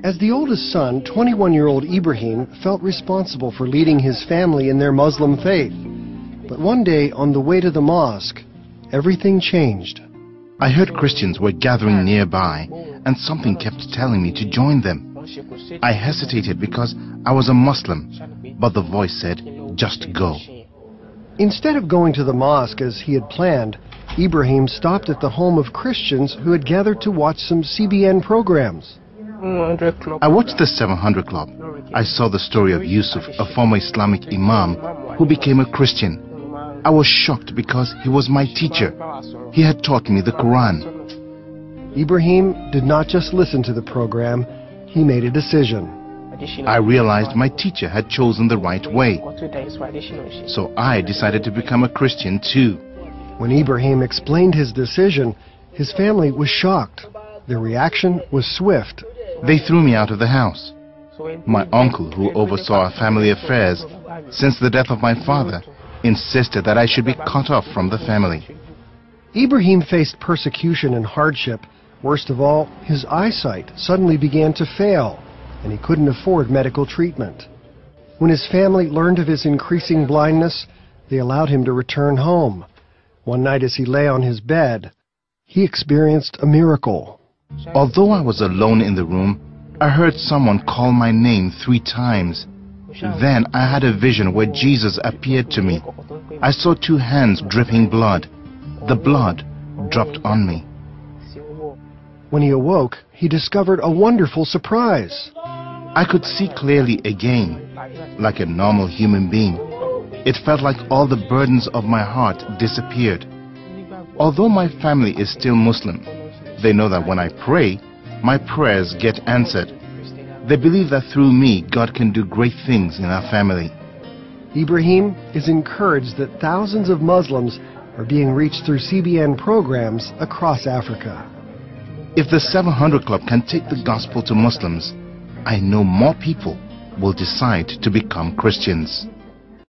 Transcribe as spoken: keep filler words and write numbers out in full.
As the oldest son, twenty-one-year-old Ibrahim felt responsible for leading his family in their Muslim faith. But one day, on the way to the mosque, everything changed. I heard Christians were gathering nearby, and something kept telling me to join them. I hesitated because I was a Muslim, but the voice said, "Just go." Instead of going to the mosque as he had planned, Ibrahim stopped at the home of Christians who had gathered to watch some C B N programs. I watched the seven hundred Club. I saw the story of Yusuf, a former Islamic imam who became a Christian. I was shocked because he was my teacher. He had taught me the Quran. Ibrahim did not just listen to the program, he made a decision. I realized my teacher had chosen the right way. So I decided to become a Christian too. When Ibrahim explained his decision, his family was shocked. Their reaction was swift. They threw me out of the house. My uncle, who oversaw our family affairs since the death of my father, insisted that I should be cut off from the family. Ibrahim faced persecution and hardship. Worst of all, his eyesight suddenly began to fail, and he couldn't afford medical treatment. When his family learned of his increasing blindness, they allowed him to return home. One night as he lay on his bed, he experienced a miracle. Although I was alone in the room, I heard someone call my name three times. Then I had a vision where Jesus appeared to me. I saw two hands dripping blood. The blood dropped on me. When he awoke, he discovered a wonderful surprise. I could see clearly again, like a normal human being. It felt like all the burdens of my heart disappeared. Although my family is still Muslim, they know that when I pray, my prayers get answered. They believe that through me, God can do great things in our family. Ibrahim is encouraged that thousands of Muslims are being reached through C B N programs across Africa. If the seven hundred Club can take the gospel to Muslims, I know more people will decide to become Christians.